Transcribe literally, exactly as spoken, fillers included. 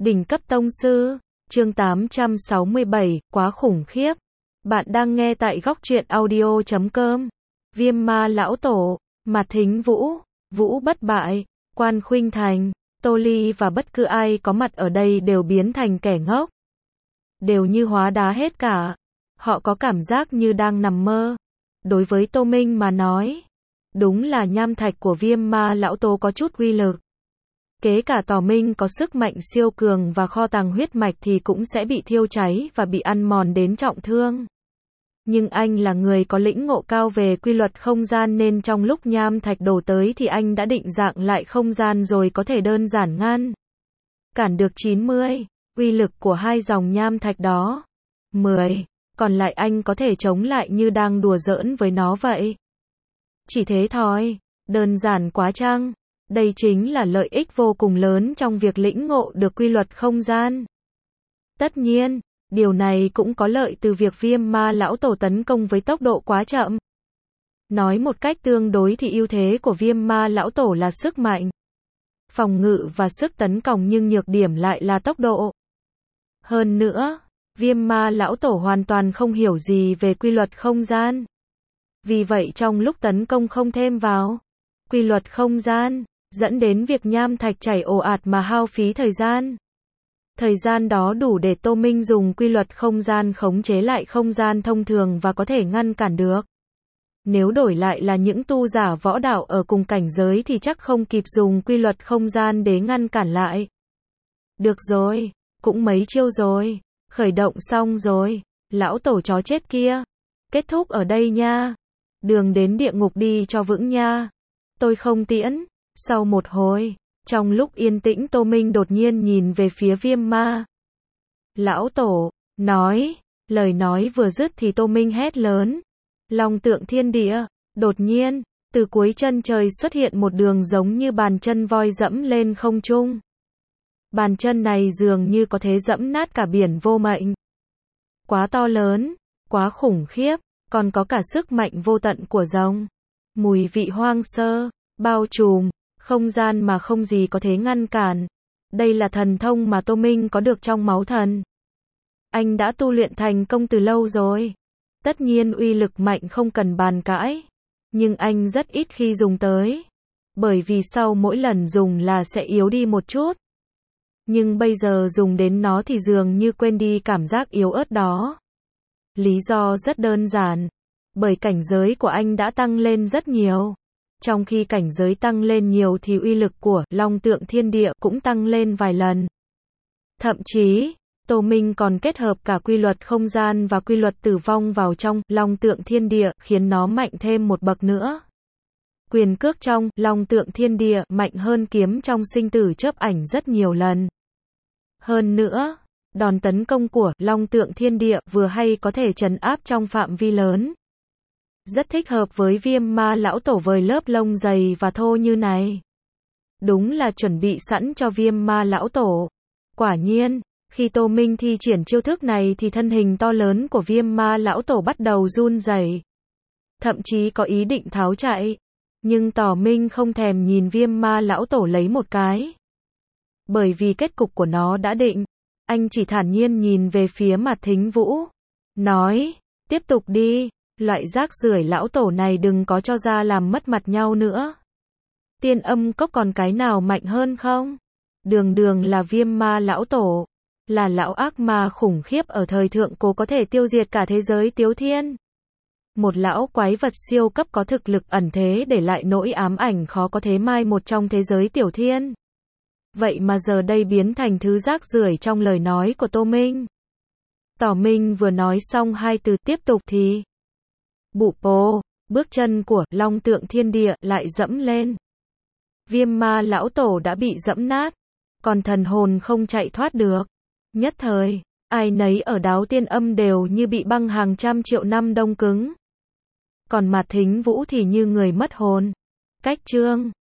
Đỉnh cấp tông sư, chương tám trăm sáu mươi bảy, quá khủng khiếp. Bạn đang nghe tại góc truyện audio chấm com. Viêm ma lão tổ, Mạt Thính Vũ, Vũ bất bại, Quan Khuynh Thành, Tô Ly và bất cứ ai có mặt ở đây đều biến thành kẻ ngốc. Đều như hóa đá hết cả. Họ có cảm giác như đang nằm mơ. Đối với Tô Minh mà nói, đúng là nham thạch của viêm ma lão tổ có chút uy lực. Kể cả Tỏ Minh có sức mạnh siêu cường và kho tàng huyết mạch thì cũng sẽ bị thiêu cháy và bị ăn mòn đến trọng thương. Nhưng anh là người có lĩnh ngộ cao về quy luật không gian nên trong lúc nham thạch đổ tới thì anh đã định dạng lại không gian rồi có thể đơn giản ngăn cản được chín mươi, uy lực của hai dòng nham thạch đó. mười, còn lại anh có thể chống lại như đang đùa giỡn với nó vậy. Chỉ thế thôi, đơn giản quá chăng? Đây chính là lợi ích vô cùng lớn trong việc lĩnh ngộ được quy luật không gian. Tất nhiên, điều này cũng có lợi từ việc viêm ma lão tổ tấn công với tốc độ quá chậm. Nói một cách tương đối thì ưu thế của viêm ma lão tổ là sức mạnh, phòng ngự và sức tấn công, nhưng nhược điểm lại là tốc độ. Hơn nữa, viêm ma lão tổ hoàn toàn không hiểu gì về quy luật không gian. Vì vậy trong lúc tấn công không thêm vào quy luật không gian, dẫn đến việc nham thạch chảy ồ ạt mà hao phí thời gian. Thời gian đó đủ để Tô Minh dùng quy luật không gian khống chế lại không gian thông thường và có thể ngăn cản được. Nếu đổi lại là những tu giả võ đạo ở cùng cảnh giới thì chắc không kịp dùng quy luật không gian để ngăn cản lại. Được rồi, cũng mấy chiêu rồi, khởi động xong rồi, lão tổ chó chết kia. Kết thúc ở đây nha. Đường đến địa ngục đi cho vững nha. Tôi không tiễn. Sau một hồi, trong lúc yên tĩnh Tô Minh đột nhiên nhìn về phía viêm ma lão tổ, nói, lời nói vừa dứt thì Tô Minh hét lớn. Long tượng thiên địa, đột nhiên, từ cuối chân trời xuất hiện một đường giống như bàn chân voi dẫm lên không trung. Bàn chân này dường như có thể dẫm nát cả biển vô mệnh. Quá to lớn, quá khủng khiếp, còn có cả sức mạnh vô tận của rồng. Mùi vị hoang sơ, bao trùm không gian mà không gì có thể ngăn cản. Đây là thần thông mà Tô Minh có được trong máu thần. Anh đã tu luyện thành công từ lâu rồi. Tất nhiên uy lực mạnh không cần bàn cãi. Nhưng anh rất ít khi dùng tới. Bởi vì sau mỗi lần dùng là sẽ yếu đi một chút. Nhưng bây giờ dùng đến nó thì dường như quên đi cảm giác yếu ớt đó. Lý do rất đơn giản. Bởi cảnh giới của anh đã tăng lên rất nhiều. Trong khi cảnh giới tăng lên nhiều thì uy lực của Long tượng thiên địa cũng tăng lên vài lần. Thậm chí, Tô Minh còn kết hợp cả quy luật không gian và quy luật tử vong vào trong Long tượng thiên địa, khiến nó mạnh thêm một bậc nữa. Quyền cước trong Long tượng thiên địa mạnh hơn kiếm trong sinh tử chớp ảnh rất nhiều lần. Hơn nữa, đòn tấn công của Long tượng thiên địa vừa hay có thể trấn áp trong phạm vi lớn. Rất thích hợp với viêm ma lão tổ với lớp lông dày và thô như này. Đúng là chuẩn bị sẵn cho viêm ma lão tổ. Quả nhiên, khi Tô Minh thi triển chiêu thức này thì thân hình to lớn của viêm ma lão tổ bắt đầu run rẩy. Thậm chí có ý định tháo chạy. Nhưng Tỏ Minh không thèm nhìn viêm ma lão tổ lấy một cái. Bởi vì kết cục của nó đã định. Anh chỉ thản nhiên nhìn về phía Mạt Thính Vũ. Nói, tiếp tục đi. Loại rác rưởi lão tổ này đừng có cho ra làm mất mặt nhau nữa. Tiên âm cốc còn cái nào mạnh hơn không? Đường đường là viêm ma lão tổ. Là lão ác ma khủng khiếp ở thời thượng cổ có thể tiêu diệt cả thế giới Tiếu Thiên. Một lão quái vật siêu cấp có thực lực ẩn thế để lại nỗi ám ảnh khó có thể mai một trong thế giới Tiểu Thiên. Vậy mà giờ đây biến thành thứ rác rưởi trong lời nói của Tô Minh. Tỏ Minh vừa nói xong hai từ tiếp tục thì bụ bồ, bước chân của Long tượng thiên địa lại dẫm lên. Viêm ma lão tổ đã bị dẫm nát, còn thần hồn không chạy thoát được. Nhất thời, ai nấy ở Đáo Tiên Âm đều như bị băng hàng trăm triệu năm đông cứng. Còn Mạt Thính Vũ thì như người mất hồn. Cách chương